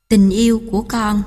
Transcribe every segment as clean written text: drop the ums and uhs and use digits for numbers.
Tình yêu của con.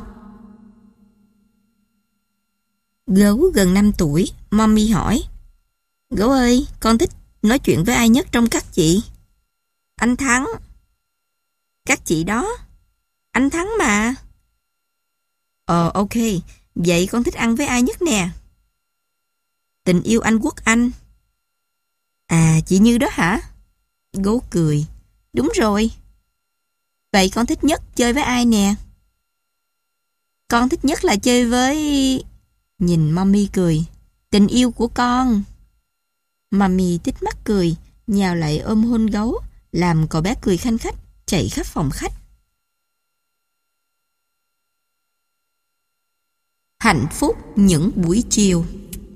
Gấu gần 5 tuổi, Mommy hỏi: Gấu ơi, con thích nói chuyện với ai nhất trong các chị? Anh Thắng. Các chị đó? Anh Thắng mà. Ok, vậy con thích ăn với ai nhất nè? Tình yêu Anh Quốc Anh. À, chị Như đó hả? Gấu cười. Đúng rồi. Vậy con thích nhất chơi với ai nè? Con thích nhất là chơi với... Nhìn Mommy cười. Tình yêu của con. Mommy tít mắt cười, nhào lại ôm hôn gấu, làm cậu bé cười khanh khách, chạy khắp phòng khách. Hạnh phúc những buổi chiều.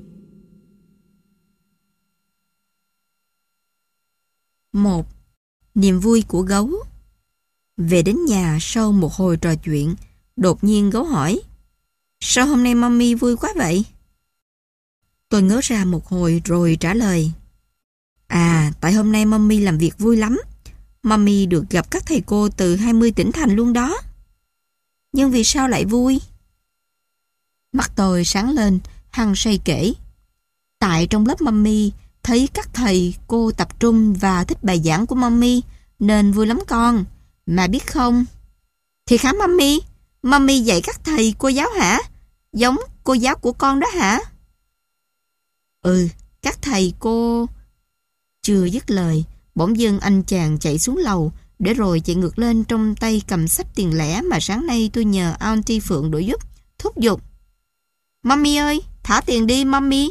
Một. Niềm vui của gấu. Về đến nhà sau một hồi trò chuyện, đột nhiên gấu hỏi: Sao hôm nay Mommy vui quá vậy? Tôi ngớ ra một hồi rồi trả lời: À, tại hôm nay Mommy làm việc vui lắm. Mommy được gặp các thầy cô từ 20 tỉnh thành luôn đó. Nhưng vì sao lại vui? Mắt tôi sáng lên, hăng say kể: Tại trong lớp Mommy thấy các thầy cô tập trung và thích bài giảng của Mommy nên vui lắm con. Mà biết không? Thì hả Mommy? Mommy dạy các thầy cô giáo hả? Giống cô giáo của con đó hả? Ừ, các thầy cô... Chưa dứt lời, bỗng dưng anh chàng chạy xuống lầu, để rồi chạy ngược lên trong tay cầm xách tiền lẻ mà sáng nay tôi nhờ Auntie Phượng đổi giúp, thúc giục: Mommy ơi, thả tiền đi Mommy.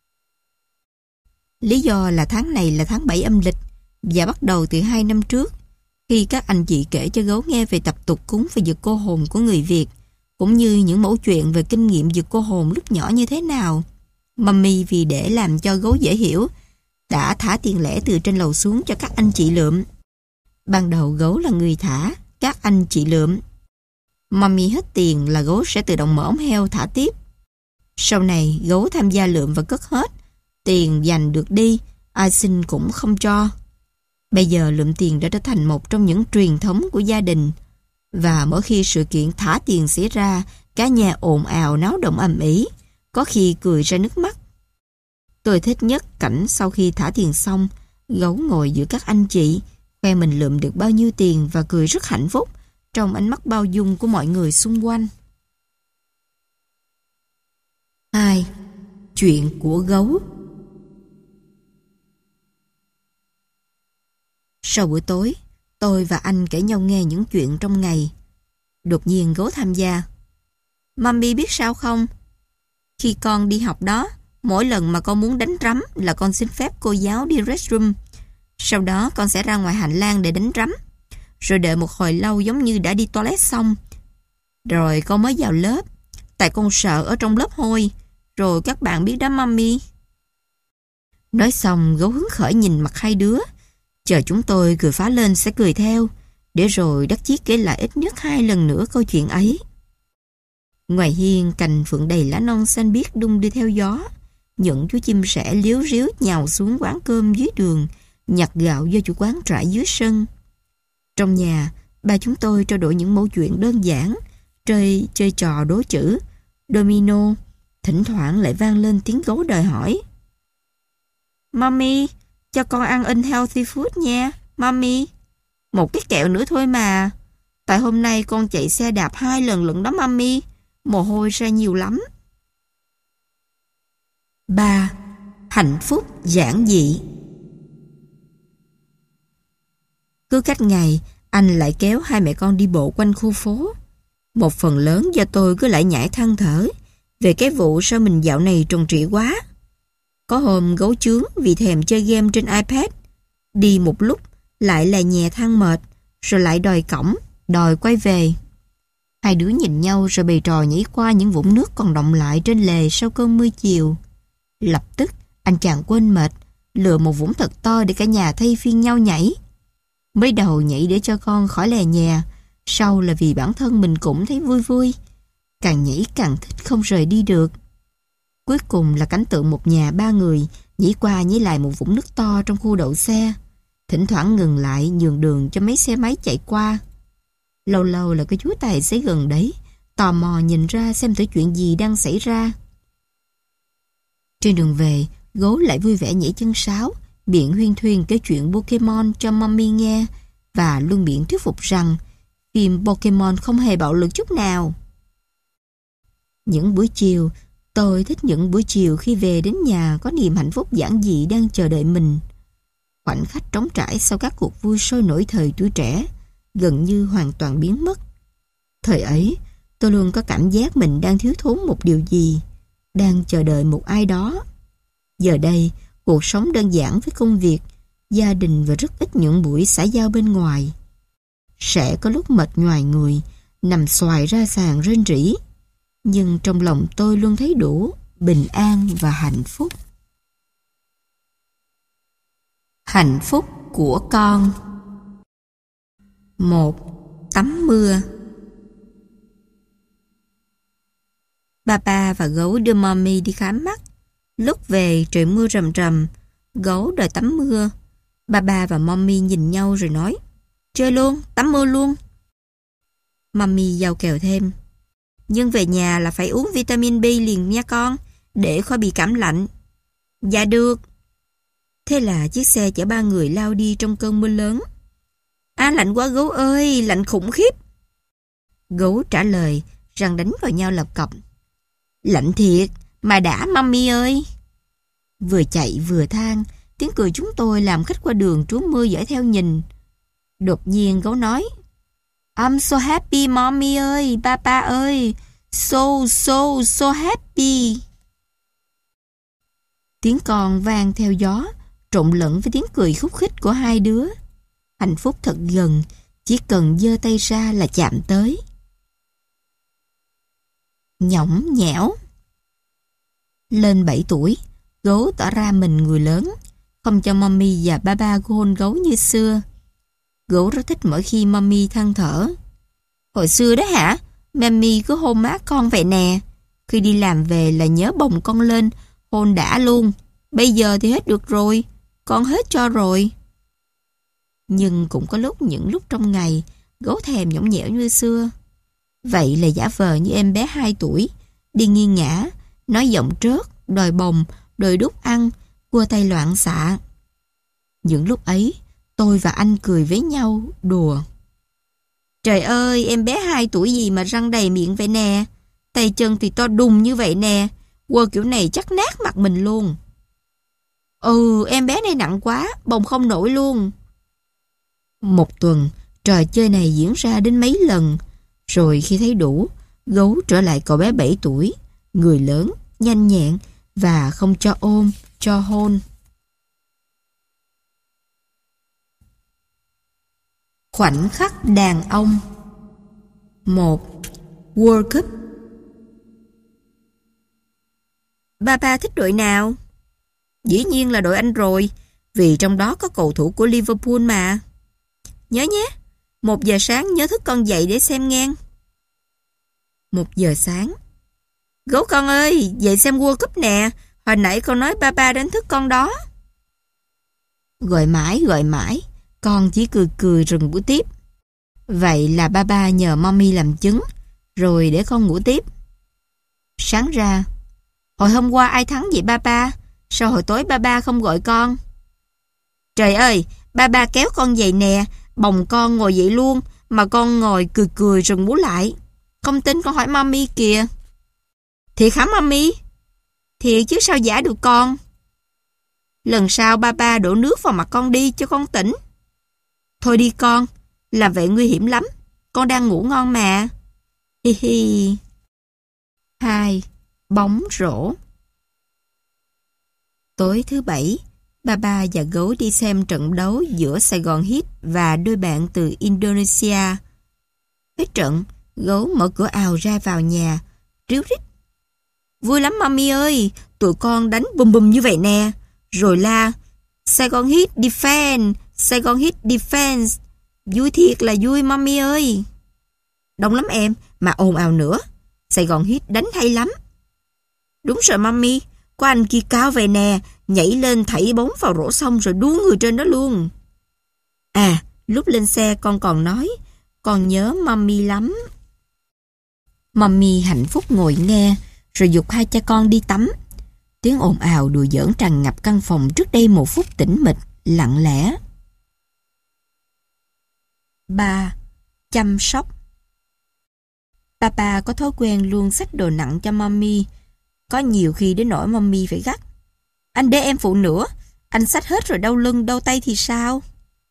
Lý do là tháng này là tháng 7 âm lịch và bắt đầu từ 2 năm trước, khi các anh chị kể cho gấu nghe về tập tục cúng và giật cô hồn của người Việt, cũng như những mẫu chuyện về kinh nghiệm giật cô hồn lúc nhỏ như thế nào. Mommy vì để làm cho gấu dễ hiểu, đã thả tiền lẻ từ trên lầu xuống cho các anh chị lượm. Ban đầu gấu là người thả, các anh chị lượm. Mommy hết tiền là gấu sẽ tự động mở ống heo thả tiếp. Sau này gấu tham gia lượm và cất hết. Tiền dành được đi, ai xin cũng không cho. Bây giờ lượm tiền đã trở thành một trong những truyền thống của gia đình. Và mỗi khi sự kiện thả tiền xảy ra, cả nhà ồn ào náo động ầm ĩ, có khi cười ra nước mắt. Tôi thích nhất cảnh sau khi thả tiền xong, gấu ngồi giữa các anh chị, khoe mình lượm được bao nhiêu tiền và cười rất hạnh phúc trong ánh mắt bao dung của mọi người xung quanh. 2. Chuyện của gấu. Sau bữa tối, tôi và anh kể nhau nghe những chuyện trong ngày. Đột nhiên gấu tham gia: Mommy biết sao không? Khi con đi học đó, mỗi lần mà con muốn đánh rắm là con xin phép cô giáo đi restroom. Sau đó con sẽ ra ngoài hành lang để đánh rắm. Rồi đợi một hồi lâu giống như đã đi toilet xong. Rồi con mới vào lớp. Tại con sợ ở trong lớp hôi. Rồi các bạn biết đó Mommy. Nói xong gấu hứng khởi nhìn mặt hai đứa. Chờ chúng tôi cười phá lên sẽ cười theo. Để rồi đắc chí kể lại ít nhất 2 lần nữa câu chuyện ấy. Ngoài hiên cành phượng đầy lá non xanh biếc đung đưa theo gió. Những chú chim sẻ líu ríu nhào xuống quán cơm dưới đường, nhặt gạo do chủ quán trải dưới sân. Trong nhà, ba chúng tôi trao đổi những mẩu chuyện đơn giản, chơi trò đố chữ, domino. Thỉnh thoảng lại vang lên tiếng gấu đòi hỏi: Mommy, cho con ăn unhealthy food nha, Mommy. Một cái kẹo nữa thôi mà. Tại hôm nay con chạy xe đạp 2 lần lận đó Mommy. Mồ hôi ra nhiều lắm. 3. Hạnh phúc giản dị. Cứ cách ngày, anh lại kéo hai mẹ con đi bộ quanh khu phố. Một phần lớn do tôi cứ lại nhảy than thở về cái vụ sao mình dạo này tròn trịa quá. Có hôm gấu chướng vì thèm chơi game trên iPad. Đi một lúc lại là nhè than mệt, rồi lại đòi cõng, đòi quay về. Hai đứa nhìn nhau rồi bày trò nhảy qua những vũng nước còn đọng lại trên lề sau cơn mưa chiều. Lập tức anh chàng quên mệt, lựa một vũng thật to để cả nhà thay phiên nhau nhảy. Mới đầu nhảy để cho con khỏi lè nhè, sau là vì bản thân mình cũng thấy vui vui. Càng nhảy càng thích không rời đi được. Cuối cùng là cảnh tượng một nhà 3 người nhảy qua nhảy lại một vũng nước to trong khu đậu xe, thỉnh thoảng ngừng lại nhường đường cho mấy xe máy chạy qua. Lâu lâu là cái chú tài xế gần đấy, tò mò nhìn ra xem thử chuyện gì đang xảy ra. Trên đường về, Gấu lại vui vẻ nhảy chân sáo, miệng huyên thuyên kể chuyện Pokemon cho Mommy nghe và luôn miệng thuyết phục rằng phim Pokemon không hề bạo lực chút nào. Những buổi chiều, tôi thích những buổi chiều khi về đến nhà có niềm hạnh phúc giản dị đang chờ đợi mình. Khoảnh khắc trống trải sau các cuộc vui sôi nổi thời tuổi trẻ gần như hoàn toàn biến mất. Thời ấy, tôi luôn có cảm giác mình đang thiếu thốn một điều gì, đang chờ đợi một ai đó. Giờ đây, cuộc sống đơn giản với công việc, gia đình và rất ít những buổi xã giao bên ngoài. Sẽ có lúc mệt nhoài người, nằm xoài ra sàn rên rỉ, nhưng trong lòng tôi luôn thấy đủ, bình an và hạnh phúc. Hạnh phúc của con. 1. Tắm mưa. Ba và Gấu đưa Mommy đi khám mắt. Lúc về trời mưa rầm rầm, Gấu đòi tắm mưa. Ba và Mommy nhìn nhau rồi nói, chơi luôn, tắm mưa luôn. Mommy giàu kèo thêm, nhưng về nhà là phải uống vitamin B liền nha con, để khỏi bị cảm lạnh. Dạ được. Thế là chiếc xe chở 3 người lao đi trong cơn mưa lớn. Lạnh quá Gấu ơi, lạnh khủng khiếp. Gấu trả lời, răng đánh vào nhau lập cập. Lạnh thiệt, mà đã Mommy ơi. Vừa chạy vừa than, tiếng cười chúng tôi làm khách qua đường trú mưa dõi theo nhìn. Đột nhiên Gấu nói, I'm so happy Mommy ơi, Papa ơi, so happy. Tiếng con vang theo gió, trộn lẫn với tiếng cười khúc khích của hai đứa. Hạnh phúc thật gần, chỉ cần giơ tay ra là chạm tới. Nhõng nhẽo. Lên 7 tuổi, Gấu tỏ ra mình người lớn, không cho Mommy và Ba hôn Gấu như xưa. Gấu rất thích mỗi khi Mommy than thở. Hồi xưa đó hả, Mommy cứ hôn má con vậy nè. Khi đi làm về là nhớ bồng con lên, hôn đã luôn. Bây giờ thì hết được rồi, con hết cho rồi. Nhưng cũng có những lúc trong ngày, Gấu thèm nhõng nhẽo như xưa. Vậy là giả vờ như em bé 2 tuổi, đi nghiêng ngã, nói giọng trớt, đòi bồng, đòi đút ăn, cua tay loạn xạ. Những lúc ấy, tôi và anh cười với nhau, đùa. Trời ơi, em bé 2 tuổi gì mà răng đầy miệng vậy nè. Tay chân thì to đùng như vậy nè. Quơ kiểu này chắc nát mặt mình luôn. Em bé này nặng quá, bồng không nổi luôn. Một tuần, trò chơi này diễn ra đến mấy lần. Rồi khi thấy đủ, Gấu trở lại cậu bé 7 tuổi, người lớn, nhanh nhẹn và không cho ôm, cho hôn. Khoảnh khắc đàn ông. 1. World Cup. Ba thích đội nào? Dĩ nhiên là đội Anh rồi, vì trong đó có cầu thủ của Liverpool mà. Nhớ nhé, 1 giờ sáng nhớ thức con dậy để xem ngang. 1 giờ sáng. Gấu con ơi, dậy xem World Cup nè, hồi nãy con nói ba đánh thức con đó. Gọi mãi, con chỉ cười rồi ngủ tiếp. Vậy là ba nhờ Mommy làm chứng, rồi để con ngủ tiếp. Sáng ra, hồi hôm qua ai thắng vậy ba? Sao hồi tối ba không gọi con? Trời ơi, ba kéo con dậy nè, bồng con ngồi dậy luôn, mà con ngồi cười rồi ngủ lại. Không tin con hỏi Mommy kìa. Thiệt hả Mommy? Thiệt chứ sao giả được con. Lần sau ba đổ nước vào mặt con đi cho con tỉnh. Thôi đi con, làm vậy nguy hiểm lắm. Con đang ngủ ngon mà. Hi hi. 2. Bóng rổ. Tối thứ Bảy, ba và Gấu đi xem trận đấu giữa Sài Gòn Heat và đôi bạn từ Indonesia. Hết trận, Gấu mở cửa ào ra vào nhà, ríu rít. Vui lắm Mommy ơi, tụi con đánh bùm như vậy nè. Rồi la, Sài Gòn Heat defense, Sài Gòn Heat defense. Vui thiệt là vui Mommy ơi. Đông lắm em, mà ồn ào nữa. Sài Gòn Heat đánh hay lắm. Đúng rồi Mommy, có anh kia cao vậy nè, nhảy lên thảy bóng vào rổ xong rồi đú người trên đó luôn. Lúc lên xe con còn nói, con nhớ Mommy lắm. Mommy hạnh phúc ngồi nghe, rồi giục hai cha con đi tắm. Tiếng ồn ào đùa giỡn tràn ngập căn phòng trước đây một phút tĩnh mịch, lặng lẽ. 3. Chăm sóc. Papa có thói quen luôn xách đồ nặng cho Mommy. Có nhiều khi đến nỗi Mommy phải gắt: anh để em phụ nữa, anh xách hết rồi đau lưng đau tay thì sao?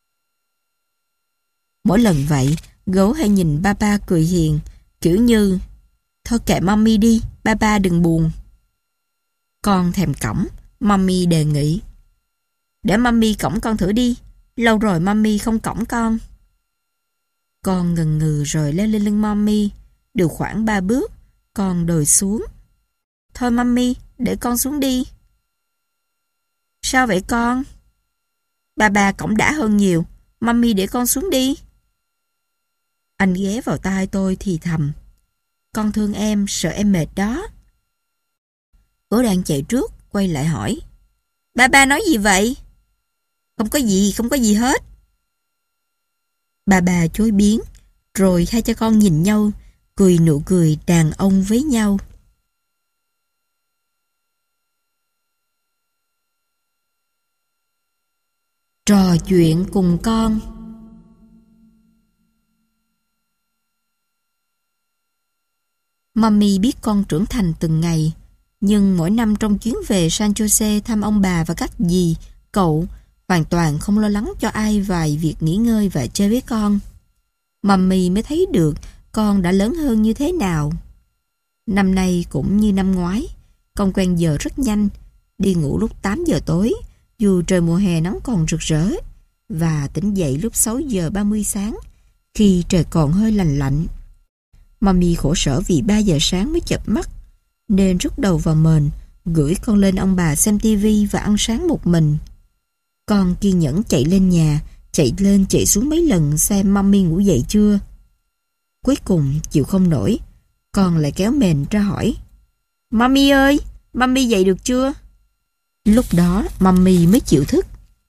Mỗi lần vậy, Gấu hay nhìn Papa cười hiền, kiểu như: thôi kệ Mommy đi, Papa đừng buồn. Con thèm cõng, Mommy đề nghị: để Mommy cõng con thử đi, lâu rồi Mommy không cõng con. Con ngần ngừ rồi leo lên lưng Mommy. Được khoảng 3 bước, con đồi xuống. thôi Mommy, để con xuống đi. Sao vậy con? Ba cõng đã hơn nhiều, Mommy để con xuống đi. Anh ghé vào tai tôi thì thầm: con thương em, sợ em mệt đó. Cô đang chạy trước, quay lại hỏi: ba nói gì vậy? Không có gì hết. Bà chối biến, rồi hai cha con nhìn nhau, cười nụ cười đàn ông với nhau. Trò chuyện cùng con. Mommy biết con trưởng thành từng ngày, nhưng mỗi năm trong chuyến về San Jose thăm ông bà và các dì, cậu hoàn toàn không lo lắng cho ai ngoài việc nghỉ ngơi và chơi với con. Mommy mới thấy được con đã lớn hơn như thế nào. Năm nay cũng như năm ngoái, con quen giờ rất nhanh, đi ngủ lúc 8 giờ tối, dù trời mùa hè nắng còn rực rỡ, và tỉnh dậy lúc 6 giờ 30 sáng, khi trời còn hơi lành lạnh. Mommy khổ sở vì 3 giờ sáng mới chợp mắt, nên rút đầu vào mền, gửi con lên ông bà xem tivi và ăn sáng một mình. Con kiên nhẫn chạy lên nhà, chạy lên chạy xuống mấy lần xem Mommy ngủ dậy chưa. Cuối cùng chịu không nổi, con lại kéo mền ra hỏi: Mommy ơi, Mommy dậy được chưa? Lúc đó Mommy mới chịu thức.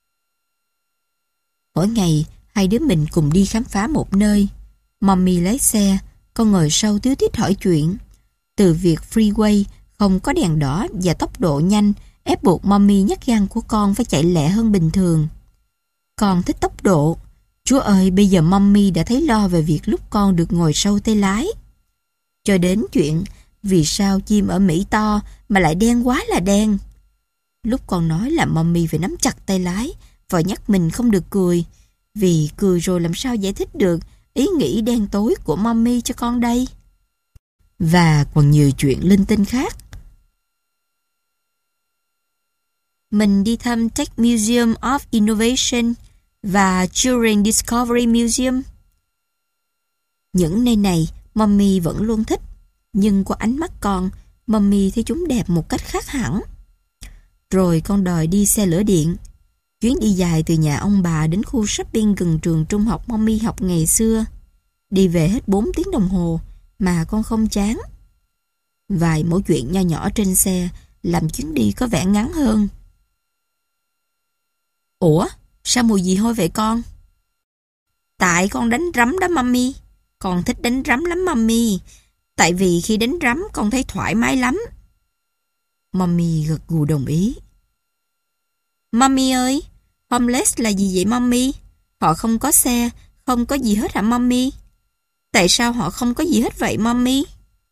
Mỗi ngày hai đứa mình cùng đi khám phá một nơi. Mommy lái xe, con ngồi sau tíu tít hỏi chuyện. Từ việc freeway không có đèn đỏ và tốc độ nhanh ép buộc Mommy nhát gan của con phải chạy lẹ hơn bình thường. Con thích tốc độ. Chúa ơi, bây giờ Mommy đã thấy lo về việc lúc con được ngồi sau tay lái. Cho đến chuyện vì sao chim ở Mỹ to mà lại đen quá là đen. Lúc con nói là Mommy phải nắm chặt tay lái và nhắc mình không được cười, vì cười rồi làm sao giải thích được ý nghĩ đen tối của Mommy cho con đây. Và còn nhiều chuyện linh tinh khác. Mình đi thăm Tech Museum of Innovation và Children Discovery Museum. Những nơi này Mommy vẫn luôn thích, nhưng qua ánh mắt con, Mommy thấy chúng đẹp một cách khác hẳn. Rồi con đòi đi xe lửa điện. Chuyến đi dài từ nhà ông bà đến khu shopping gần trường trung học Mommy học ngày xưa. Đi về hết 4 tiếng đồng hồ mà con không chán. Vài mẩu chuyện nho nhỏ trên xe làm chuyến đi có vẻ ngắn hơn. Ủa, sao mùi gì hôi vậy con? Tại con đánh rắm đó Mommy. Con thích đánh rắm lắm Mommy. Tại vì khi đánh rắm con thấy thoải mái lắm. Mommy gật gù đồng ý. Mommy ơi, homeless là gì vậy Mommy? Họ không có xe, không có gì hết hả Mommy? Tại sao họ không có gì hết vậy Mommy?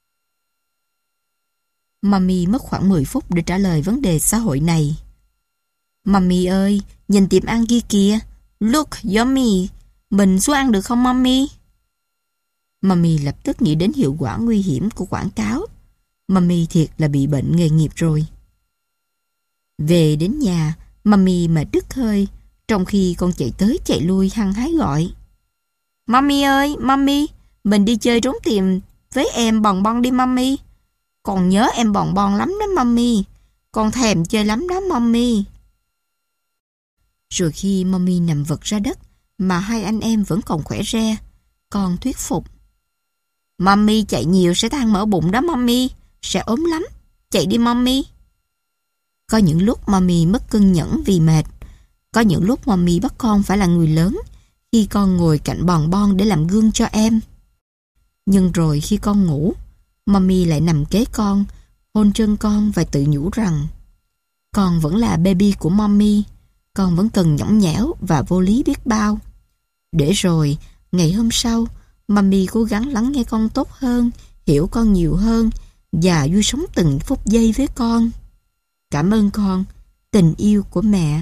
Mommy mất khoảng 10 phút để trả lời vấn đề xã hội này. Mommy ơi, nhìn tiệm ăn kia kìa. Look, yummy. Mình xuống ăn được không Mommy? Mommy lập tức nghĩ đến hiệu quả nguy hiểm của quảng cáo. Mommy thiệt là bị bệnh nghề nghiệp rồi. Về đến nhà, Mommy mà đứt hơi, trong khi con chạy tới chạy lui hăng hái gọi: Mommy ơi, Mommy, mình đi chơi trốn tìm với em Bòn Bon đi Mommy. Con nhớ em Bòn Bon lắm đó Mommy. Con thèm chơi lắm đó Mommy. Rồi khi Mommy nằm vật ra đất mà hai anh em vẫn còn khỏe re, con thuyết phục: Mommy chạy nhiều sẽ than mỡ bụng đó Mommy, sẽ ốm lắm. Chạy đi Mommy. Có những lúc Mommy mất cân nhẫn vì mệt. Có những lúc Mommy bắt con phải là người lớn, khi con ngồi cạnh bòn bon để làm gương cho em. Nhưng rồi khi con ngủ, mommy lại nằm kế con, hôn chân con và tự nhủ rằng con vẫn là baby của mommy, con vẫn cần nhõng nhẽo và vô lý biết bao. Để rồi, ngày hôm sau, mommy cố gắng lắng nghe con tốt hơn, hiểu con nhiều hơn và vui sống từng phút giây với con. Cảm ơn con, tình yêu của mẹ.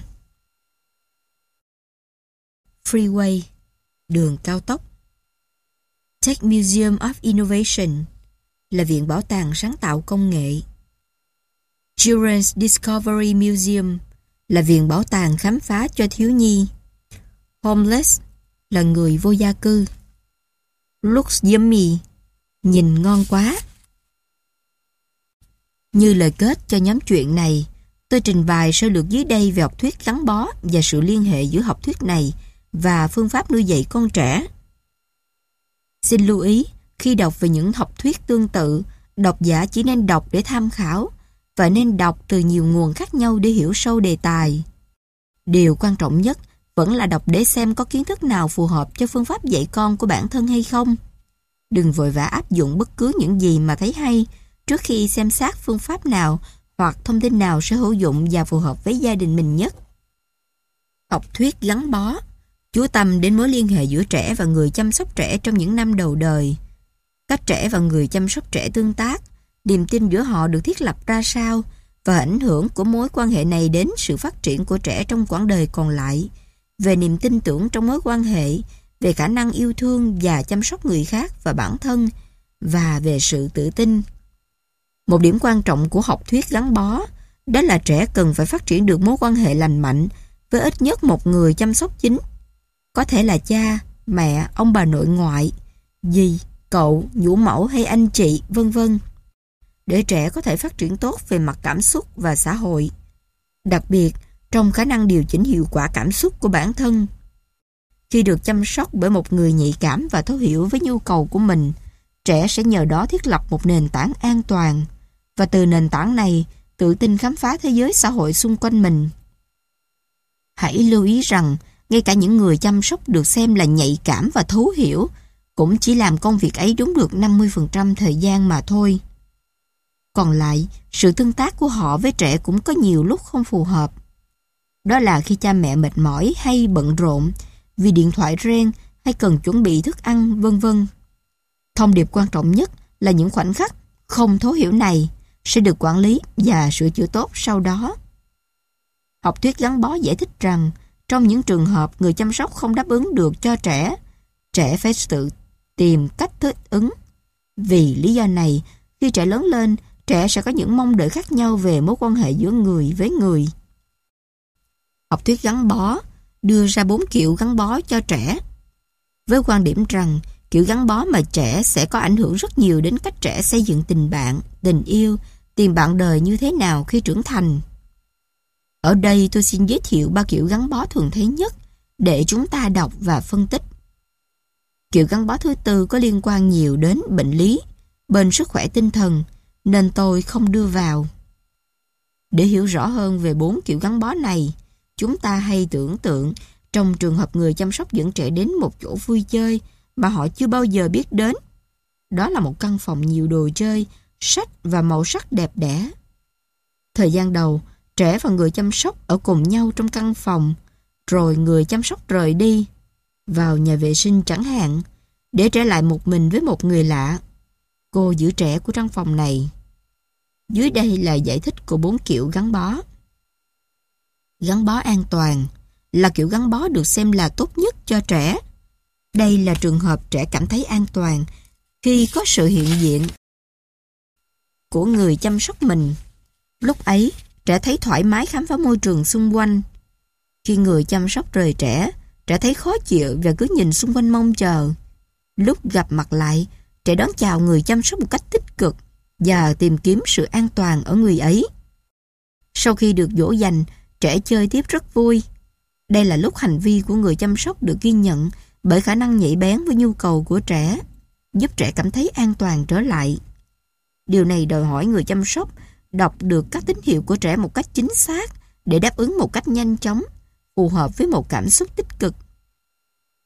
Freeway, đường cao tốc. Tech Museum of Innovation là viện bảo tàng sáng tạo công nghệ. Children's Discovery Museum là viện bảo tàng khám phá cho thiếu nhi. Homeless là người vô gia cư. Looks yummy, nhìn ngon quá. Như lời kết cho nhóm chuyện này, tôi trình bày sơ lược dưới đây về học thuyết gắn bó và sự liên hệ giữa học thuyết này và phương pháp nuôi dạy con trẻ. Xin lưu ý, khi đọc về những học thuyết tương tự, độc giả chỉ nên đọc để tham khảo và nên đọc từ nhiều nguồn khác nhau để hiểu sâu đề tài. Điều quan trọng nhất vẫn là đọc để xem có kiến thức nào phù hợp cho phương pháp dạy con của bản thân hay không. Đừng vội vã áp dụng bất cứ những gì mà thấy hay trước khi xem xét phương pháp nào hoặc thông tin nào sẽ hữu dụng và phù hợp với gia đình mình nhất. Học thuyết gắn bó chú tâm đến mối liên hệ giữa trẻ và người chăm sóc trẻ trong những năm đầu đời. Cách trẻ và người chăm sóc trẻ tương tác, niềm tin giữa họ được thiết lập ra sao và ảnh hưởng của mối quan hệ này đến sự phát triển của trẻ trong quãng đời còn lại, về niềm tin tưởng trong mối quan hệ, về khả năng yêu thương và chăm sóc người khác và bản thân, và về sự tự tin. Một điểm quan trọng của học thuyết gắn bó đó là trẻ cần phải phát triển được mối quan hệ lành mạnh với ít nhất một người chăm sóc chính. Có thể là cha, mẹ, ông bà nội ngoại, dì, cậu, nhũ mẫu hay anh chị, vân vân, để trẻ có thể phát triển tốt về mặt cảm xúc và xã hội, đặc biệt trong khả năng điều chỉnh hiệu quả cảm xúc của bản thân. Khi được chăm sóc bởi một người nhạy cảm và thấu hiểu với nhu cầu của mình, trẻ sẽ nhờ đó thiết lập một nền tảng an toàn, và từ nền tảng này tự tin khám phá thế giới xã hội xung quanh mình. Hãy lưu ý rằng ngay cả những người chăm sóc được xem là nhạy cảm và thấu hiểu cũng chỉ làm công việc ấy đúng được 50% thời gian mà thôi. Còn lại, sự tương tác của họ với trẻ cũng có nhiều lúc không phù hợp. Đó là khi cha mẹ mệt mỏi hay bận rộn, vì điện thoại reng hay cần chuẩn bị thức ăn, vân vân. Thông điệp quan trọng nhất là những khoảnh khắc không thấu hiểu này sẽ được quản lý và sửa chữa tốt sau đó. Học thuyết gắn bó giải thích rằng trong những trường hợp người chăm sóc không đáp ứng được cho trẻ, trẻ phải tự tìm cách thích ứng. Vì lý do này, khi trẻ lớn lên, trẻ sẽ có những mong đợi khác nhau về mối quan hệ giữa người với người. Học thuyết gắn bó đưa ra 4 kiểu gắn bó cho trẻ, với quan điểm rằng kiểu gắn bó mà trẻ sẽ có ảnh hưởng rất nhiều đến cách trẻ xây dựng tình bạn, tình yêu, tìm bạn đời như thế nào khi trưởng thành. Ở đây tôi xin giới thiệu 3 kiểu gắn bó thường thấy nhất để chúng ta đọc và phân tích. Kiểu gắn bó thứ tư có liên quan nhiều đến bệnh lý, bên sức khỏe tinh thần, nên tôi không đưa vào. Để hiểu rõ hơn về 4 kiểu gắn bó này, chúng ta hay tưởng tượng trong trường hợp người chăm sóc dẫn trẻ đến một chỗ vui chơi mà họ chưa bao giờ biết đến. Đó là một căn phòng nhiều đồ chơi, sách và màu sắc đẹp đẽ. Thời gian đầu, trẻ và người chăm sóc ở cùng nhau trong căn phòng, rồi người chăm sóc rời đi, vào nhà vệ sinh chẳng hạn, để trở lại một mình với một người lạ. Cô giữ trẻ của căn phòng này. Dưới đây là giải thích của 4 kiểu gắn bó. Gắn bó an toàn là kiểu gắn bó được xem là tốt nhất cho trẻ. Đây là trường hợp trẻ cảm thấy an toàn khi có sự hiện diện của người chăm sóc mình. Lúc ấy, trẻ thấy thoải mái khám phá môi trường xung quanh. Khi người chăm sóc rời trẻ, trẻ thấy khó chịu và cứ nhìn xung quanh mong chờ. Lúc gặp mặt lại, trẻ đón chào người chăm sóc một cách tích cực và tìm kiếm sự an toàn ở người ấy. Sau khi được dỗ dành, trẻ chơi tiếp rất vui. Đây là lúc hành vi của người chăm sóc được ghi nhận bởi khả năng nhạy bén với nhu cầu của trẻ, giúp trẻ cảm thấy an toàn trở lại. Điều này đòi hỏi người chăm sóc đọc được các tín hiệu của trẻ một cách chính xác để đáp ứng một cách nhanh chóng, phù hợp với một cảm xúc tích cực.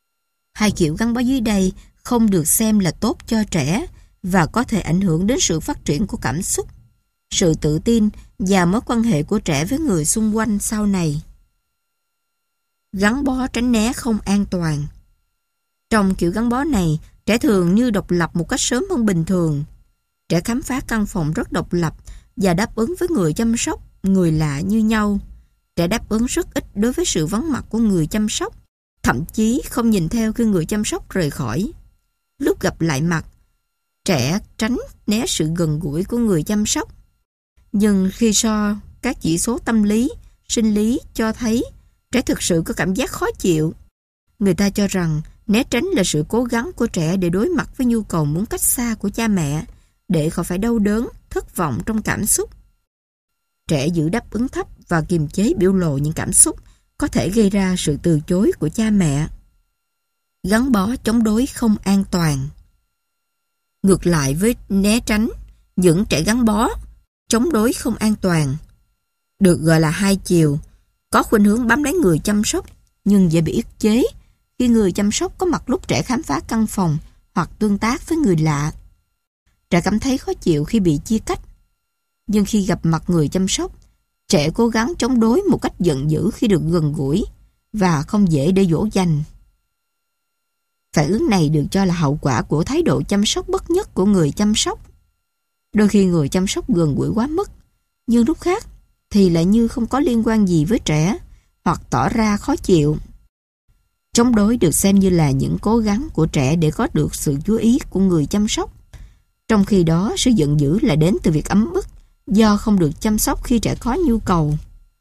Hai kiểu gắn bó dưới đây không được xem là tốt cho trẻ và có thể ảnh hưởng đến sự phát triển của cảm xúc, sự tự tin và mối quan hệ của trẻ với người xung quanh sau này. Gắn bó tránh né không an toàn. Trong kiểu gắn bó này, trẻ thường như độc lập một cách sớm hơn bình thường. Trẻ khám phá căn phòng rất độc lập và đáp ứng với người chăm sóc, người lạ như nhau. Trẻ đáp ứng rất ít đối với sự vắng mặt của người chăm sóc, thậm chí không nhìn theo khi người chăm sóc rời khỏi. Lúc gặp lại mặt, trẻ tránh né sự gần gũi của người chăm sóc. Nhưng khi so các chỉ số tâm lý, sinh lý cho thấy trẻ thực sự có cảm giác khó chịu. Người ta cho rằng né tránh là sự cố gắng của trẻ để đối mặt với nhu cầu muốn cách xa của cha mẹ, để khỏi phải đau đớn, thất vọng trong cảm xúc. Trẻ giữ đáp ứng thấp và kiềm chế biểu lộ những cảm xúc có thể gây ra sự từ chối của cha mẹ. Gắn bó chống đối không an toàn. Ngược lại với né tránh, những trẻ gắn bó chống đối không an toàn được gọi là hai chiều, có khuynh hướng bám lấy người chăm sóc nhưng dễ bị ức chế khi người chăm sóc có mặt lúc trẻ khám phá căn phòng hoặc tương tác với người lạ. Trẻ cảm thấy khó chịu khi bị chia cách, nhưng khi gặp mặt người chăm sóc, trẻ cố gắng chống đối một cách giận dữ khi được gần gũi và không dễ để dỗ dành. Phản ứng này được cho là hậu quả của thái độ chăm sóc bất nhất của người chăm sóc. Đôi khi người chăm sóc gần gũi quá mức, nhưng lúc khác thì lại như không có liên quan gì với trẻ hoặc tỏ ra khó chịu. Chống đối được xem như là những cố gắng của trẻ để có được sự chú ý của người chăm sóc. Trong khi đó, sự giận dữ lại đến từ việc ấm ức do không được chăm sóc khi trẻ có nhu cầu.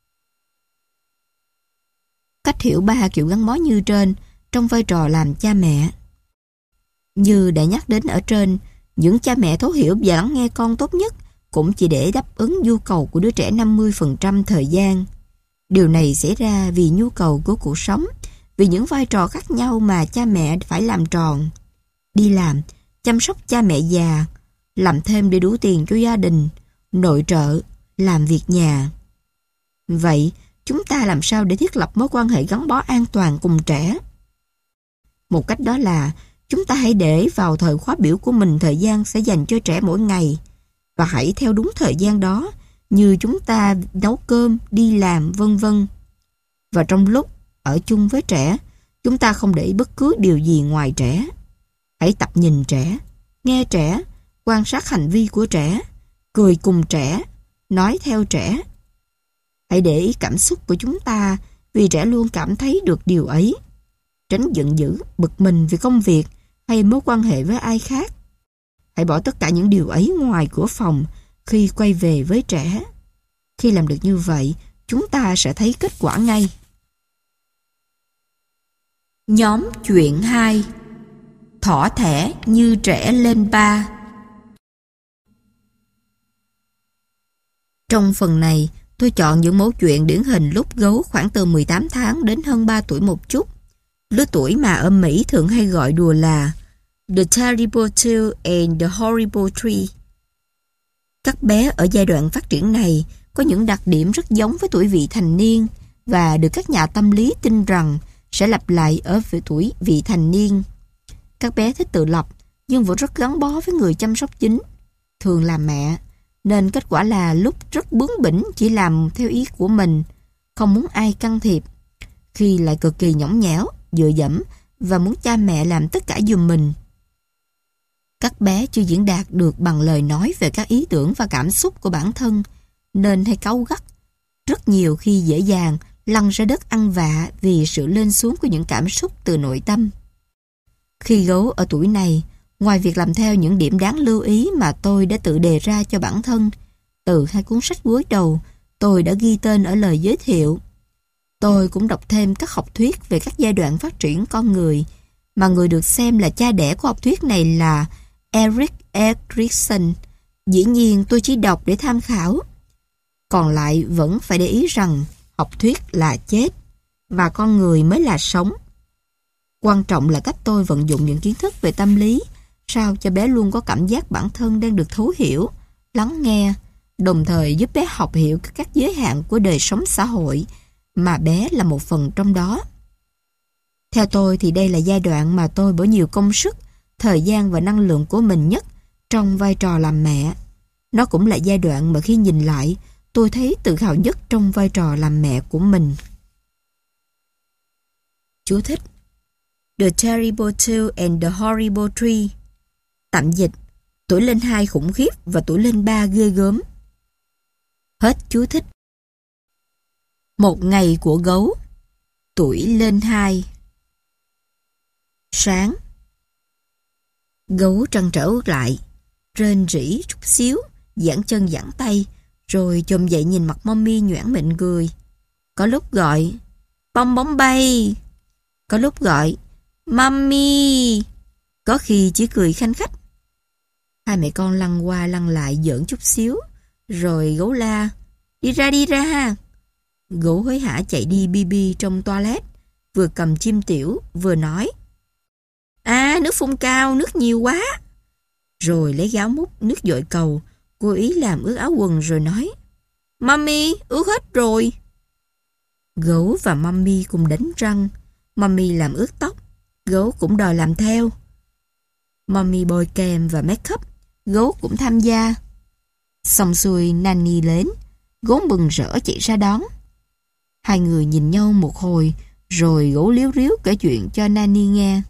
Cách hiểu ba kiểu gắn bó như trên trong vai trò làm cha mẹ. Như đã nhắc đến ở trên, những cha mẹ thấu hiểu và lắng nghe con tốt nhất cũng chỉ để đáp ứng nhu cầu của đứa trẻ 50% thời gian. Điều này xảy ra vì nhu cầu của cuộc sống, vì những vai trò khác nhau mà cha mẹ phải làm tròn. Đi làm, chăm sóc cha mẹ già, làm thêm để đủ tiền cho gia đình, nội trợ, làm việc nhà. Vậy, chúng ta làm sao để thiết lập mối quan hệ gắn bó an toàn cùng trẻ? Một cách đó là chúng ta hãy để vào thời khóa biểu của mình thời gian sẽ dành cho trẻ mỗi ngày và hãy theo đúng thời gian đó, như chúng ta nấu cơm, đi làm, vân vân. Và trong lúc ở chung với trẻ, chúng ta không để bất cứ điều gì ngoài trẻ. Hãy tập nhìn trẻ, nghe trẻ, quan sát hành vi của trẻ, cười cùng trẻ, nói theo trẻ. Hãy để ý cảm xúc của chúng ta vì trẻ luôn cảm thấy được điều ấy. Tránh giận dữ, bực mình vì công việc hay mối quan hệ với ai khác. Hãy bỏ tất cả những điều ấy ngoài cửa phòng khi quay về với trẻ. Khi làm được như vậy, chúng ta sẽ thấy kết quả ngay. Nhóm chuyện 2. Thỏ thẻ như trẻ lên 3. Trong phần này, tôi chọn những mẫu chuyện điển hình lúc gấu khoảng từ 18 tháng đến hơn 3 tuổi một chút. Lứa tuổi mà ở Mỹ thường hay gọi đùa là The Terrible Two and the Horrible Three. Các bé ở giai đoạn phát triển này có những đặc điểm rất giống với tuổi vị thành niên và được các nhà tâm lý tin rằng sẽ lặp lại ở tuổi vị thành niên. Các bé thích tự lập nhưng vẫn rất gắn bó với người chăm sóc chính, thường là mẹ, nên kết quả là lúc rất bướng bỉnh chỉ làm theo ý của mình, không muốn ai can thiệp, khi lại cực kỳ nhõng nhẽo, dựa dẫm và muốn cha mẹ làm tất cả giùm mình. Các bé chưa diễn đạt được bằng lời nói về các ý tưởng và cảm xúc của bản thân, nên hay cáu gắt, rất nhiều khi dễ dàng lăn ra đất ăn vạ vì sự lên xuống của những cảm xúc từ nội tâm. Khi gấu ở tuổi này, ngoài việc làm theo những điểm đáng lưu ý mà tôi đã tự đề ra cho bản thân, từ 2 cuốn sách cuối đầu tôi đã ghi tên ở lời giới thiệu, tôi cũng đọc thêm các học thuyết về các giai đoạn phát triển con người, mà người được xem là cha đẻ của học thuyết này là Erik Erikson. Dĩ nhiên tôi chỉ đọc để tham khảo. Còn lại vẫn phải để ý rằng học thuyết là chết và con người mới là sống. Quan trọng là cách tôi vận dụng những kiến thức về tâm lý sao cho bé luôn có cảm giác bản thân đang được thấu hiểu, lắng nghe, đồng thời giúp bé học hiểu các giới hạn của đời sống xã hội mà bé là một phần trong đó. Theo tôi thì đây là giai đoạn mà tôi bỏ nhiều công sức, thời gian và năng lượng của mình nhất trong vai trò làm mẹ. Nó cũng là giai đoạn mà khi nhìn lại, tôi thấy tự hào nhất trong vai trò làm mẹ của mình. Chú thích: The Terrible Two and the Horrible Three. Tạm dịch: Tuổi lên 2 khủng khiếp và tuổi lên 3 ghê gớm. Hết chú thích. Một ngày của gấu. Tuổi lên 2. Sáng. Gấu trăn trở ướt lại, rên rỉ chút xíu, giãn chân giãn tay, rồi chồm dậy nhìn mặt mommy nhoẻn miệng cười. Có lúc gọi bong bóng bay, có lúc gọi mommy, có khi chỉ cười khanh khách. Hai mẹ con lăn qua lăn lại giỡn chút xíu, rồi gấu la đi ra. Gấu hối hả chạy đi bi bi trong toilet, vừa cầm chim tiểu vừa nói: nước phun cao, nước nhiều quá. Rồi lấy gáo múc nước dội cầu, cố ý làm ướt áo quần rồi nói: Mommy, ướt hết rồi. Gấu và mommy cùng đánh răng. Mommy làm ướt tóc, gấu cũng đòi làm theo. Mommy bôi kem và make up, gấu cũng tham gia. Xong xuôi Nanny đến, gấu mừng rỡ chạy ra đón. Hai người nhìn nhau một hồi, rồi gấu líu ríu kể chuyện cho Nanny nghe.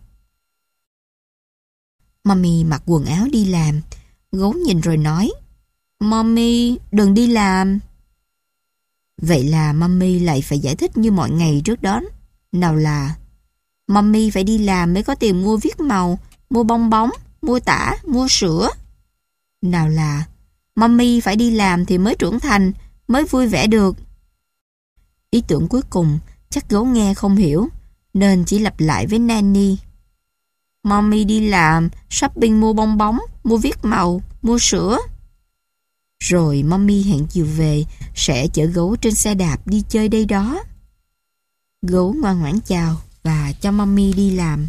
Mommy mặc quần áo đi làm. Gấu nhìn rồi nói: Mommy, đừng đi làm. Vậy là mommy lại phải giải thích như mọi ngày trước đó. Nào là: Mommy phải đi làm mới có tiền mua viết màu, mua bong bóng, mua tả, mua sữa. Nào là: Mommy phải đi làm thì mới trưởng thành, mới vui vẻ được. Ý tưởng cuối cùng chắc gấu nghe không hiểu, nên chỉ lặp lại với Nanny: Mommy đi làm, shopping mua bong bóng, mua viết màu, mua sữa. Rồi mommy hẹn chiều về sẽ chở gấu trên xe đạp đi chơi đây đó. Gấu ngoan ngoãn chào và cho mommy đi làm.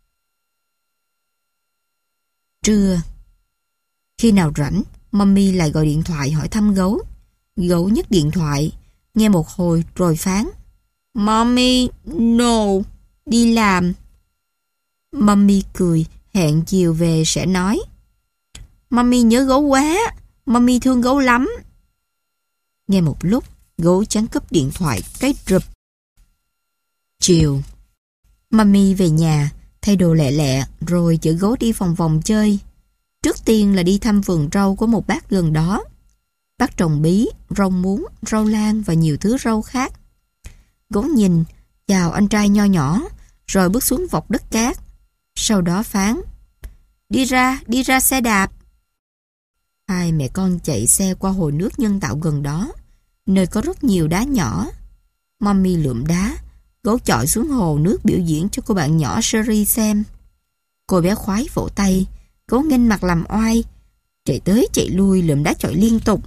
Trưa. Khi nào rảnh, mommy lại gọi điện thoại hỏi thăm gấu. Gấu nhấc điện thoại, nghe một hồi rồi phán: Mommy, no, đi làm. Mommy cười, hẹn chiều về sẽ nói: Mommy nhớ gấu quá, mommy thương gấu lắm. Nghe một lúc, gấu chán cúp điện thoại cái rụp. Chiều. Mommy về nhà, thay đồ lẹ lẹ rồi chở gấu đi vòng vòng chơi. Trước tiên là đi thăm vườn rau của một bác gần đó. Bác trồng bí, rau muống, rau lan và nhiều thứ rau khác. Gấu nhìn, chào anh trai nho nhỏ, rồi bước xuống vọc đất cát. Sau đó phán: đi ra xe đạp. Hai mẹ con chạy xe qua hồ nước nhân tạo gần đó, nơi có rất nhiều đá nhỏ. Mommy lượm đá, gấu chọi xuống hồ nước biểu diễn cho cô bạn nhỏ Sherry xem. Cô bé khoái vỗ tay, gấu nghênh mặt làm oai, chạy tới chạy lui lượm đá chọi liên tục.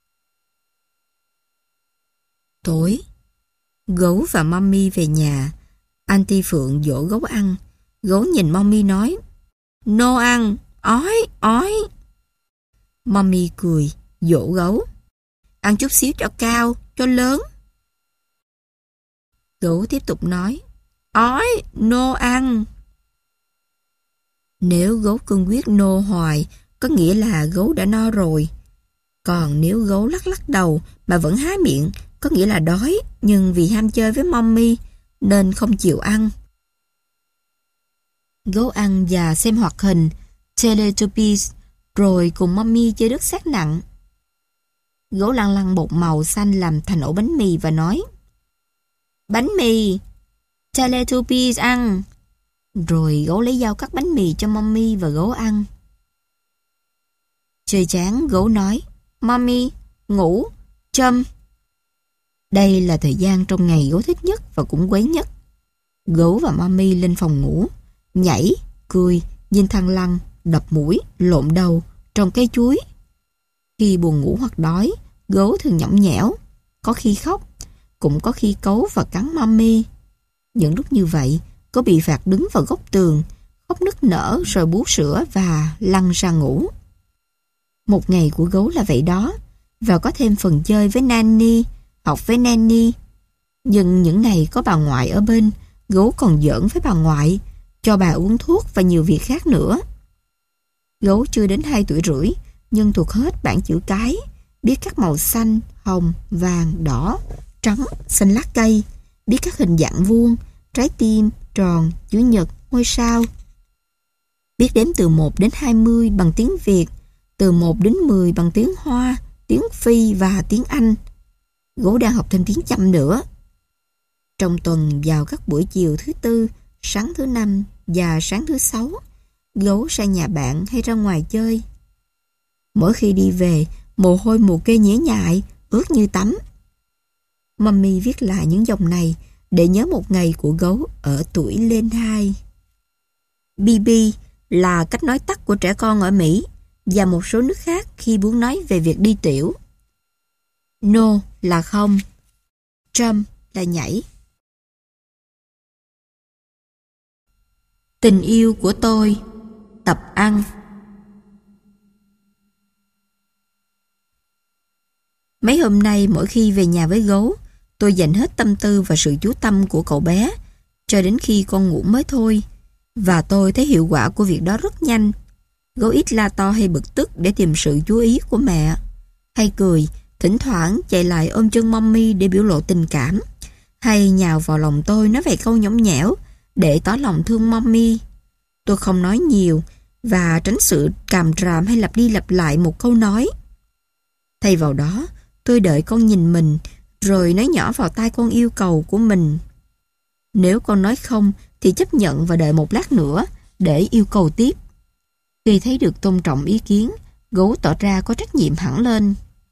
Tối, gấu và mommy về nhà. Auntie Phượng dỗ gấu ăn. Gấu nhìn mommy nói: No ăn, ói, ói. Mommy cười, dỗ gấu: Ăn chút xíu cho cao, cho lớn. Gấu tiếp tục nói: Ói, no ăn. Nếu gấu cương quyết no hoài, có nghĩa là gấu đã no rồi. Còn nếu gấu lắc lắc đầu mà vẫn há miệng, có nghĩa là đói, nhưng vì ham chơi với mommy nên không chịu ăn. Gấu ăn và xem hoạt hình Teletubbies, rồi cùng mommy chơi đất sét nặng. Gấu lăn lăn bột màu xanh làm thành ổ bánh mì và nói: Bánh mì, Teletubbies ăn. Rồi gấu lấy dao cắt bánh mì cho mommy và gấu ăn. Chơi chán, gấu nói: Mommy, ngủ, châm. Đây là thời gian trong ngày gấu thích nhất và cũng quấy nhất. Gấu và mommy lên phòng ngủ, nhảy, cười, nhìn thằng lằn, đập mũi, lộn đầu, trồng cây chuối. Khi buồn ngủ hoặc đói, gấu thường nhõng nhẽo, có khi khóc, cũng có khi cấu và cắn mommy. Những lúc như vậy, gấu bị phạt đứng vào góc tường, khóc nức nở rồi bú sữa và lăn ra ngủ. Một ngày của gấu là vậy đó, và có thêm phần chơi với Nanny, học với Nanny. Nhưng những ngày có bà ngoại ở bên, gấu còn giỡn với bà ngoại, cho bà uống thuốc và nhiều việc khác nữa. Gấu chưa đến 2 tuổi rưỡi, nhưng thuộc hết bảng chữ cái, biết các màu xanh, hồng, vàng, đỏ, trắng, xanh lá cây, biết các hình dạng vuông, trái tim, tròn, chữ nhật, ngôi sao. Biết đếm từ 1 đến 20 bằng tiếng Việt, từ 1 đến 10 bằng tiếng Hoa, tiếng Phi và tiếng Anh. Gấu đang học thêm tiếng Chăm nữa. Trong tuần, vào các buổi chiều thứ Tư, sáng thứ Năm và sáng thứ Sáu, gấu ra nhà bạn hay ra ngoài chơi. Mỗi khi đi về, mồ hôi mồ kê nhễ nhại, ướt như tắm. Mommy viết lại những dòng này để nhớ một ngày của gấu ở tuổi lên 2. BB là cách nói tắt của trẻ con ở Mỹ và một số nước khác khi muốn nói về việc đi tiểu. No là không. Jump là nhảy. Tình yêu của tôi. Tập ăn. Mấy hôm nay mỗi khi về nhà với gấu, tôi dành hết tâm tư và sự chú tâm của cậu bé cho đến khi con ngủ mới thôi. Và tôi thấy hiệu quả của việc đó rất nhanh. Gấu ít la to hay bực tức để tìm sự chú ý của mẹ. Hay cười, thỉnh thoảng chạy lại ôm chân mommy để biểu lộ tình cảm. Hay nhào vào lòng tôi nói vài câu nhõng nhẽo để tỏ lòng thương mommy. Tôi không nói nhiều và tránh sự càm ràm hay lặp đi lặp lại một câu nói. Thay vào đó, tôi đợi con nhìn mình rồi nói nhỏ vào tai con yêu cầu của mình. Nếu con nói không thì chấp nhận và đợi một lát nữa để yêu cầu tiếp. Khi thấy được tôn trọng ý kiến, gấu tỏ ra có trách nhiệm hẳn lên.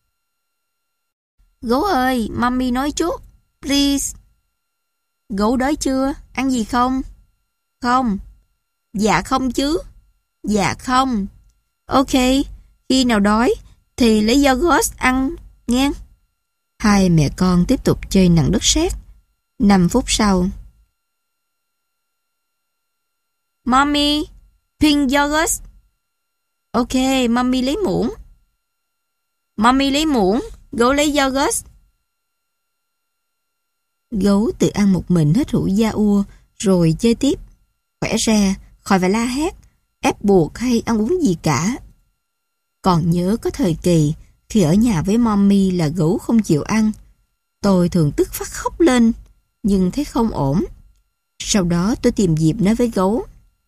Gấu ơi, mommy nói chút, please. Gấu đói chưa? Ăn gì không? Không. Dạ không chứ. Dạ không. Ok, khi nào đói thì lấy yogurt ăn nghe. Hai mẹ con tiếp tục chơi nặng đất sét. 5 phút sau. Mommy, pink yogurt. Ok, mommy lấy muỗng. Mommy lấy muỗng, gấu lấy yogurt. Gấu tự ăn một mình hết hũ da-ua rồi chơi tiếp. Khỏe ra, khỏi phải la hét, ép buộc hay ăn uống gì cả. Còn nhớ có thời kỳ khi ở nhà với mommy là gấu không chịu ăn. Tôi thường tức phát khóc lên, nhưng thấy không ổn. Sau đó tôi tìm dịp nói với gấu.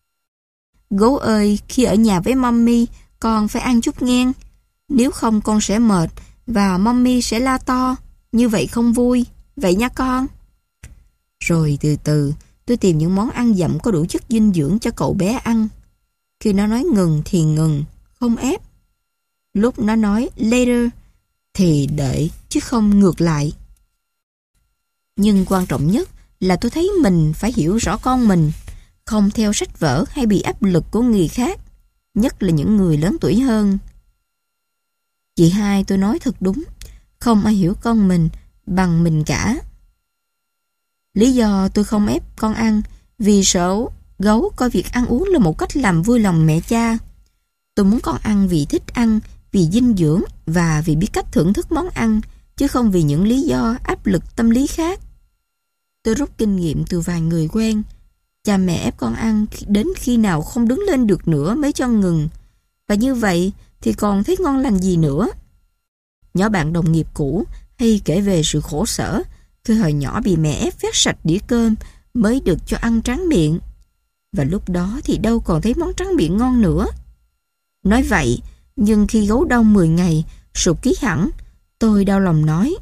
Gấu ơi, khi ở nhà với mommy, con phải ăn chút nghe. Nếu không con sẽ mệt và mommy sẽ la to. Như vậy không vui. Vậy nha con. Rồi từ từ tôi tìm những món ăn dặm có đủ chất dinh dưỡng cho cậu bé ăn. Khi nó nói ngừng thì ngừng, không ép. Lúc nó nói later thì đợi chứ không ngược lại. Nhưng quan trọng nhất là tôi thấy mình phải hiểu rõ con mình, không theo sách vở hay bị áp lực của người khác, nhất là những người lớn tuổi hơn. Chị hai tôi nói thật đúng, không ai hiểu con mình bằng mình cả. Lý do tôi không ép con ăn vì sợ gấu coi việc ăn uống là một cách làm vui lòng mẹ cha. Tôi muốn con ăn vì thích ăn, vì dinh dưỡng và vì biết cách thưởng thức món ăn, chứ không vì những lý do áp lực tâm lý khác. Tôi rút kinh nghiệm từ vài người quen. Cha mẹ ép con ăn đến khi nào không đứng lên được nữa mới cho ngừng. Và như vậy thì còn thấy ngon lành gì nữa. Nhỏ bạn đồng nghiệp cũ hay kể về sự khổ sở khi hồi nhỏ bị mẹ ép vét sạch đĩa cơm mới được cho ăn tráng miệng. Và lúc đó thì đâu còn thấy món tráng miệng ngon nữa. Nói vậy, nhưng khi gấu đau 10 ngày, sụt ký hẳn, tôi đau lòng nói.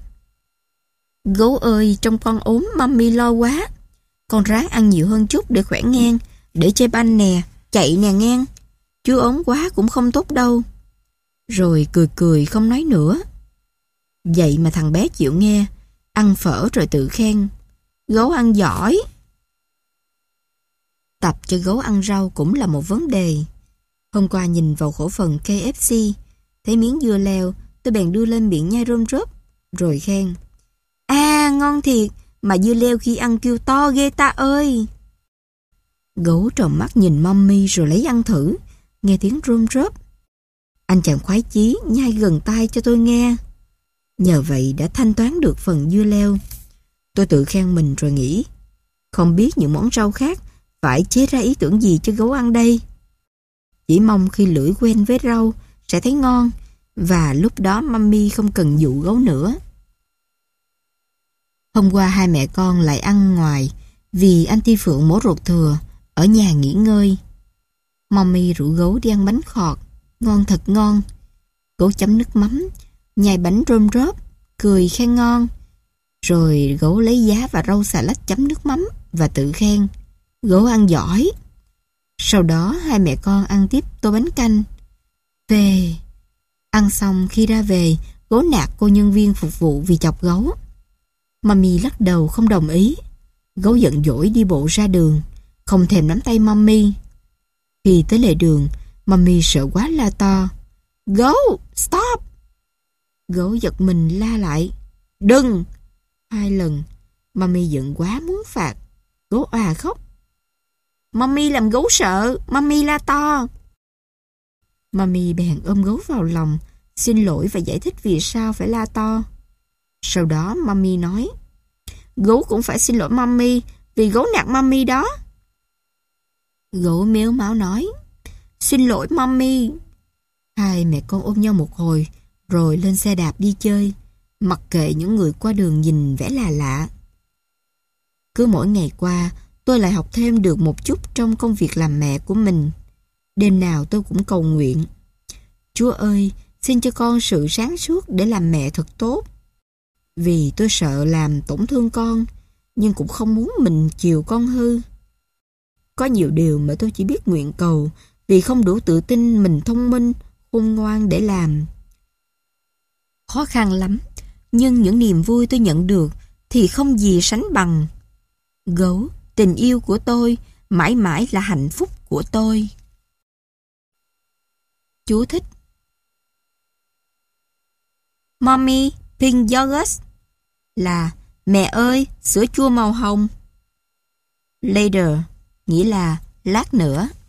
Gấu ơi, trong con ốm, mommy lo quá. Con ráng ăn nhiều hơn chút để khỏe ngang, để chơi banh nè, chạy nè ngang. Chú ốm quá cũng không tốt đâu. Rồi cười cười không nói nữa. Vậy mà thằng bé chịu nghe, ăn phở rồi tự khen. Gấu ăn giỏi. Tập cho gấu ăn rau cũng là một vấn đề. Hôm qua nhìn vào khẩu phần KFC, thấy miếng dưa leo, tôi bèn đưa lên miệng nhai rôm rớp, rồi khen. À, ngon thiệt, mà dưa leo khi ăn kêu to ghê ta ơi. Gấu tròn mắt nhìn mommy rồi lấy ăn thử, nghe tiếng rôm rớp. Anh chàng khoái chí nhai gần tai cho tôi nghe. Nhờ vậy đã thanh toán được phần dưa leo. Tôi tự khen mình rồi nghĩ, Không biết những món rau khác phải chế ra ý tưởng gì cho gấu ăn đây. Chỉ mong khi lưỡi quen với rau sẽ thấy ngon, và lúc đó Mummy không cần dụ gấu nữa. Hôm qua hai mẹ con lại ăn ngoài vì anh Ti Phượng mổ ruột thừa, ở nhà nghỉ ngơi. Mummy rủ gấu đi ăn bánh khọt, ngon thật ngon. Gấu chấm nước mắm, nhai bánh rôm rớp, cười khen ngon. Rồi gấu lấy giá và rau xà lách chấm nước mắm và tự khen: gấu ăn giỏi. Sau đó hai mẹ con ăn tiếp tô bánh canh. Về. Ăn xong khi ra về, gấu nạt cô nhân viên phục vụ vì chọc gấu. Mummy lắc đầu không đồng ý. Gấu giận dỗi đi bộ ra đường, không thèm nắm tay Mummy. Khi tới lề đường, Mummy sợ quá la to: gấu, stop! Gấu giật mình la lại: đừng! 2 lần. Mummy giận quá muốn phạt. Gấu òa khóc: Mummy làm gấu sợ, Mummy la to. Mummy bèn ôm gấu vào lòng, xin lỗi và giải thích vì sao phải la to. Sau đó Mummy nói: gấu cũng phải xin lỗi Mummy vì gấu nạt Mummy đó. Gấu mếu máo nói: xin lỗi Mummy. Hai mẹ con ôm nhau một hồi rồi lên xe đạp đi chơi, mặc kệ những người qua đường nhìn vẻ là lạ. Cứ mỗi ngày qua, tôi lại học thêm được một chút trong công việc làm mẹ của mình. Đêm nào tôi cũng cầu nguyện: Chúa ơi, xin cho con sự sáng suốt để làm mẹ thật tốt. Vì tôi sợ làm tổn thương con, nhưng cũng không muốn mình chiều con hư. Có nhiều điều mà tôi chỉ biết nguyện cầu vì không đủ tự tin mình thông minh, khôn ngoan để làm. Khó khăn lắm, nhưng những niềm vui tôi nhận được thì không gì sánh bằng. Gấu, tình yêu của tôi, mãi mãi là hạnh phúc của tôi. Chú thích: Mommy, pink yogurt là mẹ ơi, sữa chua màu hồng. Later nghĩa là lát nữa.